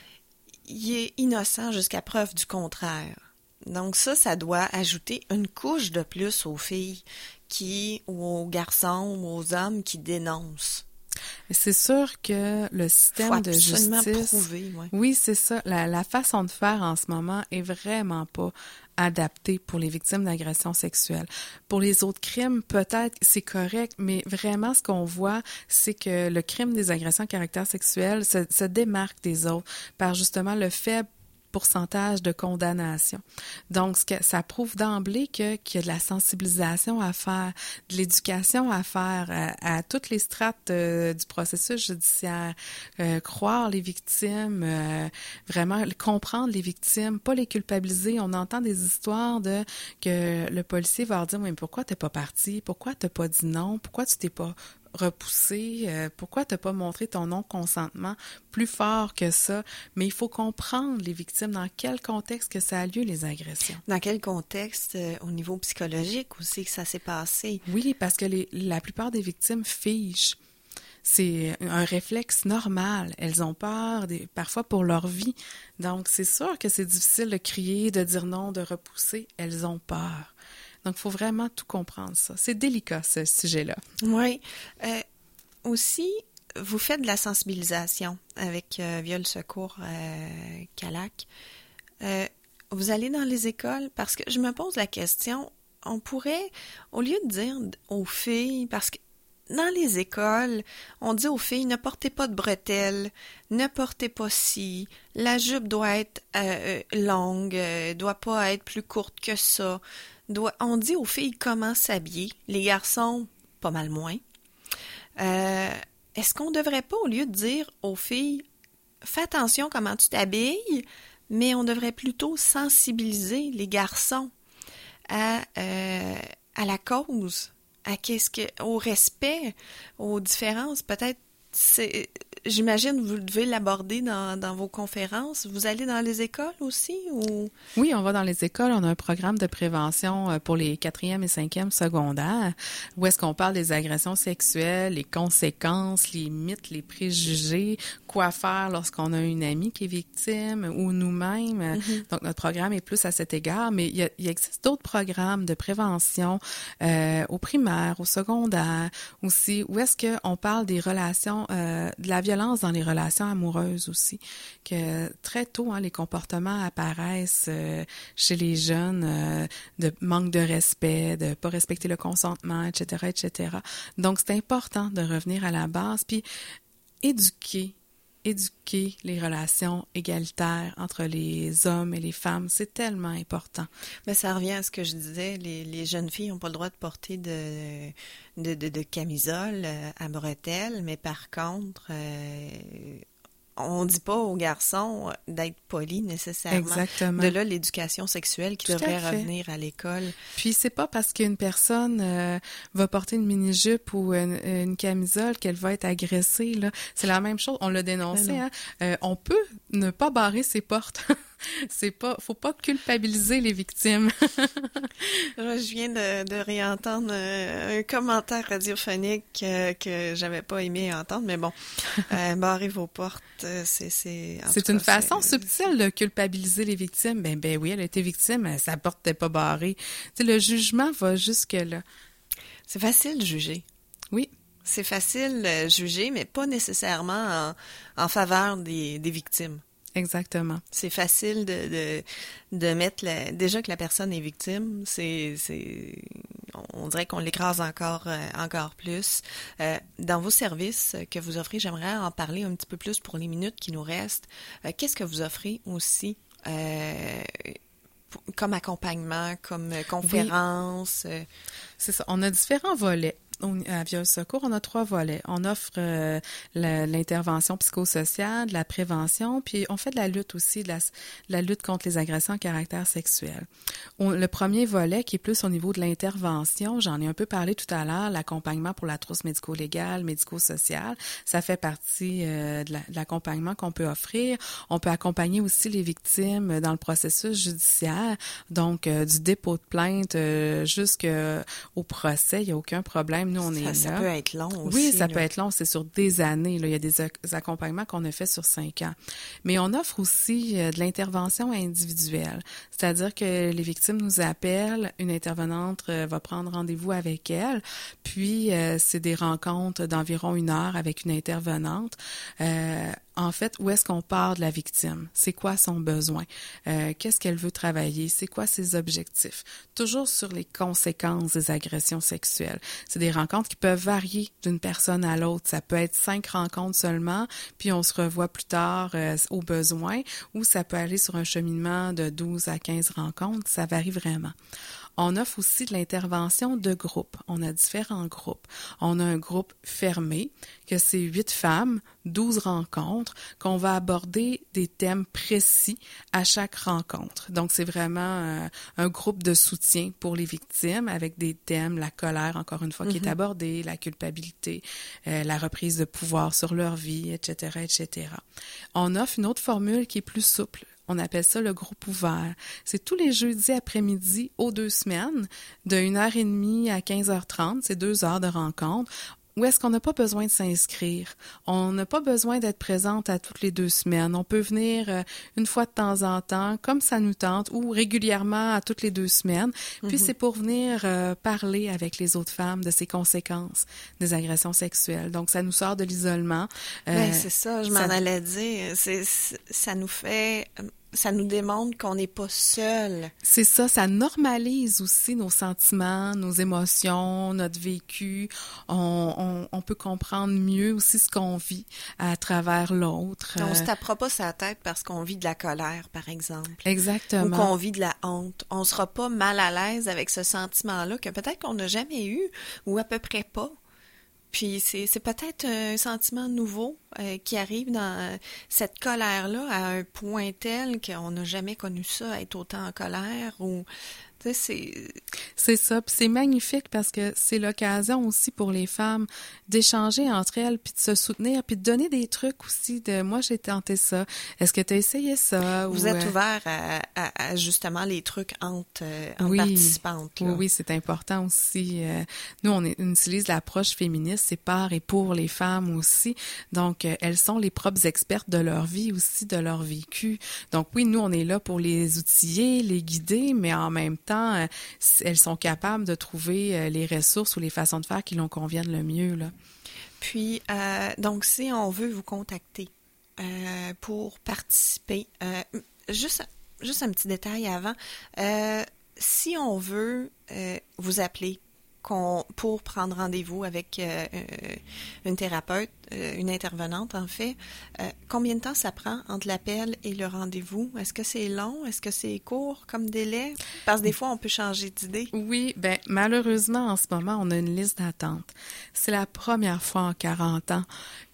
est innocent jusqu'à preuve du contraire. Donc ça doit ajouter une couche de plus aux filles ou aux garçons ou aux hommes qui dénoncent. C'est sûr que le système de justice... prouver, ouais. Oui, c'est ça. La façon de faire en ce moment est vraiment pas adaptée pour les victimes d'agressions sexuelles. Pour les autres crimes, peut-être c'est correct, mais vraiment ce qu'on voit, c'est que le crime des agressions à caractère sexuel se démarque des autres par justement le faible pourcentage de condamnation. Donc, ça prouve d'emblée qu'il y a de la sensibilisation à faire, de l'éducation à faire à toutes les strates du processus judiciaire. Croire les victimes, vraiment comprendre les victimes, pas les culpabiliser. On entend des histoires que le policier va leur dire « Mais pourquoi t'es pas parti? Pourquoi t'as pas dit non? Pourquoi tu t'es pas repoussé? Pourquoi t'as pas montré ton non-consentement plus fort que ça? » Mais il faut comprendre les victimes, dans quel contexte que ça a lieu, les agressions. Dans quel contexte, au niveau psychologique aussi, que ça s'est passé? Oui, parce que la plupart des victimes figent. C'est un réflexe normal. Elles ont peur, parfois pour leur vie. Donc, c'est sûr que c'est difficile de crier, de dire non, de repousser. Elles ont peur. Donc, il faut vraiment tout comprendre ça. C'est délicat, ce sujet-là. Oui. Aussi, vous faites de la sensibilisation avec Via le Secours Calac. Vous allez dans les écoles parce que je me pose la question, on pourrait, au lieu de dire aux filles, parce que dans les écoles, on dit aux filles, ne portez pas de bretelles, ne portez pas ci, la jupe doit être longue, doit pas être plus courte que ça. On dit aux filles comment s'habiller, les garçons, pas mal moins. Est-ce qu'on devrait pas, au lieu de dire aux filles, fais attention comment tu t'habilles, mais on devrait plutôt sensibiliser les garçons à la cause, au respect, aux différences. Peut-être, j'imagine, vous devez l'aborder dans vos conférences. Vous allez dans les écoles aussi? Ou... Oui, on va dans les écoles. On a un programme de prévention pour les 4e et 5e secondaires où est-ce qu'on parle des agressions sexuelles, les conséquences, les mythes, les préjugés, quoi faire lorsqu'on a une amie qui est victime ou nous-mêmes. Mm-hmm. Donc, notre programme est plus à cet égard, mais il existe d'autres programmes de prévention au primaire, au secondaire aussi, où est-ce qu'on parle des relations, de la violence dans les relations amoureuses aussi, que très tôt, les comportements apparaissent chez les jeunes, de manque de respect, de pas respecter le consentement, etc., etc. Donc, c'est important de revenir à la base, puis éduquer les relations égalitaires entre les hommes et les femmes, c'est tellement important. Mais ça revient à ce que je disais, les jeunes filles n'ont pas le droit de porter de camisole à bretelles, mais par contre, on dit pas aux garçons d'être polis nécessairement. Exactement. De là, l'éducation sexuelle qui devrait revenir à l'école. Puis c'est pas parce qu'une personne va porter une mini-jupe ou une camisole qu'elle va être agressée, là. C'est la même chose. On l'a dénoncé, hein. On peut ne pas barrer ses portes. Faut pas culpabiliser les victimes. Je viens de réentendre un commentaire radiophonique que j'avais pas aimé entendre, mais bon, barrez vos portes, c'est une façon subtile de culpabiliser les victimes. Ben oui, elle a été victime, sa porte n'était pas barrée. Tu sais, le jugement va jusque-là. C'est facile de juger. Oui. C'est facile de juger, mais pas nécessairement en faveur des victimes. Exactement. C'est facile de mettre déjà que la personne est victime, on dirait qu'on l'écrase encore plus. Dans vos services que vous offrez, j'aimerais en parler un petit peu plus pour les minutes qui nous restent. Qu'est-ce que vous offrez aussi comme accompagnement, comme conférence? Oui. C'est ça. On a différents volets. À Viol Secours, on a 3 volets. On offre l'intervention psychosociale, de la prévention, puis on fait de la lutte aussi, de la lutte contre les agressions à caractère sexuel. Le premier volet, qui est plus au niveau de l'intervention, j'en ai un peu parlé tout à l'heure, l'accompagnement pour la trousse médico-légale, médico-sociale, ça fait partie de l'accompagnement qu'on peut offrir. On peut accompagner aussi les victimes dans le processus judiciaire, donc du dépôt de plainte jusqu'au procès, il n'y a aucun problème. Nous, on est là. Ça peut être long aussi. Oui, ça peut être long. C'est sur des années. Là. Il y a des accompagnements qu'on a fait sur 5 ans. Mais on offre aussi de l'intervention individuelle. C'est-à-dire que les victimes nous appellent, une intervenante va prendre rendez-vous avec elles, puis c'est des rencontres d'environ 1 heure avec une intervenante. En fait, où est-ce qu'on part de la victime? C'est quoi son besoin? Qu'est-ce qu'elle veut travailler? C'est quoi ses objectifs? Toujours sur les conséquences des agressions sexuelles. C'est des rencontres qui peuvent varier d'une personne à l'autre. Ça peut être 5 rencontres seulement, puis on se revoit plus tard au besoin, ou ça peut aller sur un cheminement de 12 à 15 rencontres. Ça varie vraiment. On offre aussi de l'intervention de groupe. On a différents groupes. On a un groupe fermé, que c'est 8 femmes, 12 rencontres, qu'on va aborder des thèmes précis à chaque rencontre. Donc, c'est vraiment un groupe de soutien pour les victimes avec des thèmes, la colère, encore une fois, qui est abordée, la culpabilité, la reprise de pouvoir sur leur vie, etc., etc. On offre une autre formule qui est plus souple. On appelle ça le groupe ouvert. C'est tous les jeudis après-midi aux 2 semaines, de 1h30 à 15h30. C'est 2 heures de rencontre. Où est-ce qu'on n'a pas besoin de s'inscrire? On n'a pas besoin d'être présente à toutes les 2 semaines. On peut venir une fois de temps en temps, comme ça nous tente, ou régulièrement à toutes les 2 semaines. Puis c'est pour venir parler avec les autres femmes de ces conséquences des agressions sexuelles. Donc, ça nous sort de l'isolement. Ben, c'est ça, je m'en allais dire. Ça nous démontre qu'on n'est pas seul. C'est ça, ça normalise aussi nos sentiments, nos émotions, notre vécu. On peut comprendre mieux aussi ce qu'on vit à travers l'autre. On se tapera pas sa tête parce qu'on vit de la colère, par exemple. Exactement. Ou qu'on vit de la honte. On sera pas mal à l'aise avec ce sentiment-là que peut-être qu'on n'a jamais eu ou à peu près pas. Puis c'est peut-être un sentiment nouveau qui arrive dans cette colère-là à un point tel qu'on n'a jamais connu ça, être autant en colère ou... Tu sais, c'est ça, puis c'est magnifique parce que c'est l'occasion aussi pour les femmes d'échanger entre elles, puis de se soutenir, puis de donner des trucs aussi de « moi, j'ai tenté ça, est-ce que tu as essayé ça? » Vous êtes ouvert à justement les trucs entre oui, participantes. Là. Oui, c'est important aussi. Nous, on utilise l'approche féministe, c'est par et pour les femmes aussi. Donc, elles sont les propres expertes de leur vie aussi, de leur vécu. Donc oui, nous, on est là pour les outiller, les guider, mais en même temps, elles sont capables de trouver les ressources ou les façons de faire qui leur conviennent le mieux, là. Puis, donc, si on veut vous contacter pour participer, juste un petit détail avant, si on veut vous appeler pour prendre rendez-vous avec une thérapeute, une intervenante en fait, combien de temps ça prend entre l'appel et le rendez-vous? Est-ce que c'est long? Est-ce que c'est court comme délai? Parce que des fois, on peut changer d'idée. Oui, bien, malheureusement, en ce moment, on a une liste d'attente. C'est la première fois en 40 ans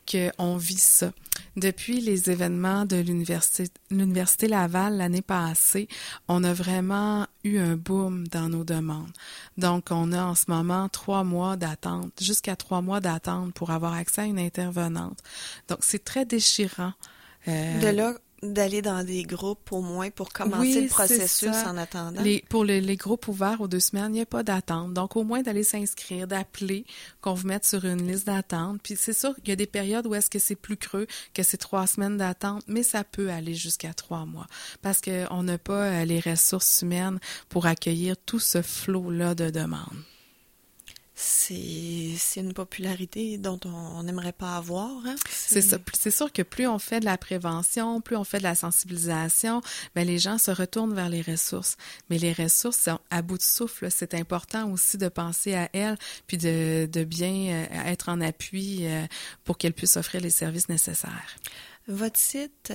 qu'on vit ça. Depuis les événements de l'Université Laval l'année passée, on a vraiment eu un boom dans nos demandes. Donc, on a en ce moment 3 mois d'attente, jusqu'à 3 mois d'attente pour avoir accès à une intervenante. Donc, c'est très déchirant. De là, d'aller dans des groupes au moins pour commencer le processus en attendant. Pour les groupes ouverts aux 2 semaines, il n'y a pas d'attente. Donc, au moins d'aller s'inscrire, d'appeler, qu'on vous mette sur une liste d'attente. Puis c'est sûr qu'il y a des périodes où est-ce que c'est plus creux, que c'est 3 semaines d'attente, mais ça peut aller jusqu'à 3 mois. Parce qu'on n'a pas les ressources humaines pour accueillir tout ce flot-là de demandes. C'est une popularité dont on n'aimerait pas avoir. Hein? C'est ça. C'est sûr que plus on fait de la prévention, plus on fait de la sensibilisation, bien, les gens se retournent vers les ressources. Mais les ressources sont à bout de souffle. C'est important aussi de penser à elles, puis de bien être en appui pour qu'elles puissent offrir les services nécessaires. Votre site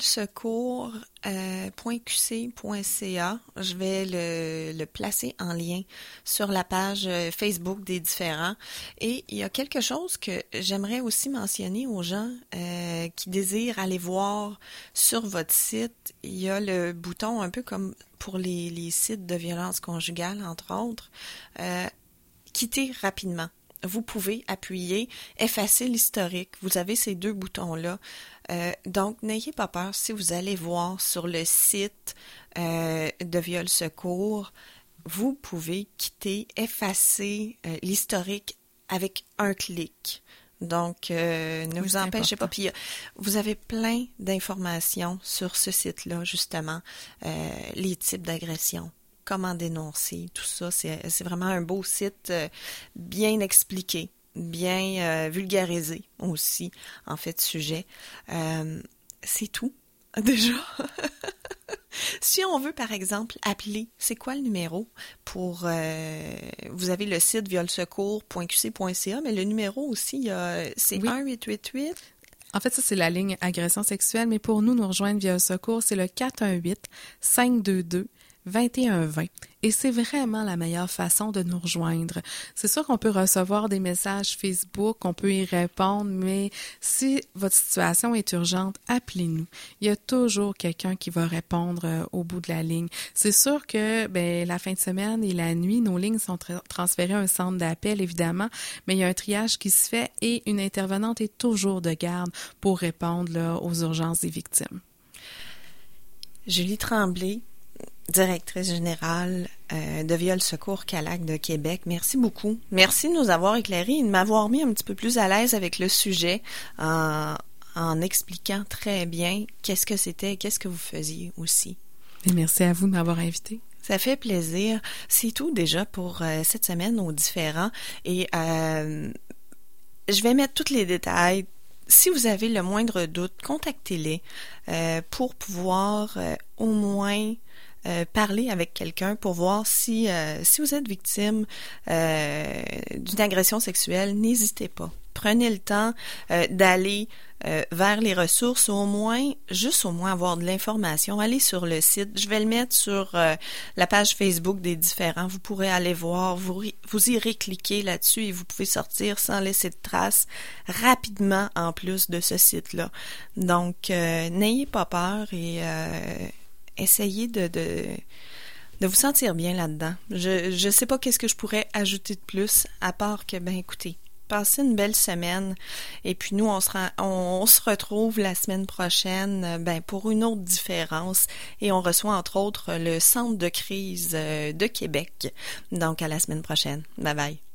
violsecours.qc.ca, je vais le placer en lien sur la page Facebook des différents. Et il y a quelque chose que j'aimerais aussi mentionner aux gens qui désirent aller voir sur votre site. Il y a le bouton un peu comme pour les sites de violence conjugale, entre autres, quitter rapidement. Vous pouvez appuyer, effacer l'historique. Vous avez ces 2 boutons-là. Donc, n'ayez pas peur si vous allez voir sur le site de Viol Secours, vous pouvez quitter, effacer l'historique avec un clic. Donc, ne vous empêchez pas. Puis, vous avez plein d'informations sur ce site-là, justement, les types d'agressions. Comment dénoncer, tout ça. C'est vraiment un beau site bien expliqué, bien vulgarisé aussi, en fait, sujet. C'est tout, déjà. Si on veut, par exemple, appeler, c'est quoi le numéro pour... vous avez le site violsecours.qc.ca, mais le numéro aussi, c'est 1-888... En fait, ça, c'est la ligne agression sexuelle, mais pour nous rejoindre via Secours, c'est le 418-522-2120. Et c'est vraiment la meilleure façon de nous rejoindre. C'est sûr qu'on peut recevoir des messages Facebook, on peut y répondre, mais si votre situation est urgente, appelez-nous. Il y a toujours quelqu'un qui va répondre au bout de la ligne. C'est sûr que la fin de semaine et la nuit, nos lignes sont transférées à un centre d'appel, évidemment, mais il y a un triage qui se fait et une intervenante est toujours de garde pour répondre là, aux urgences des victimes. Julie Tremblay, directrice générale de Viol Secours Calac de Québec. Merci beaucoup. Merci de nous avoir éclairés et de m'avoir mis un petit peu plus à l'aise avec le sujet en expliquant très bien qu'est-ce que c'était et qu'est-ce que vous faisiez aussi. Et merci à vous de m'avoir invité. Ça fait plaisir. C'est tout déjà pour cette semaine aux différents. Et je vais mettre tous les détails. Si vous avez le moindre doute, contactez-les pour pouvoir au moins parler avec quelqu'un pour voir si vous êtes victime d'une agression sexuelle, n'hésitez pas. Prenez le temps d'aller vers les ressources, au moins avoir de l'information. Allez sur le site. Je vais le mettre sur la page Facebook des différents. Vous pourrez aller voir, vous irez cliquer là-dessus et vous pouvez sortir sans laisser de traces rapidement en plus de ce site-là. Donc, n'ayez pas peur et essayez de vous sentir bien là-dedans. Je sais pas qu'est-ce que je pourrais ajouter de plus, à part que, écoutez, passez une belle semaine, et puis nous, on se retrouve la semaine prochaine, pour une autre différence, et on reçoit, entre autres, le Centre de crise de Québec. Donc, à la semaine prochaine. Bye bye.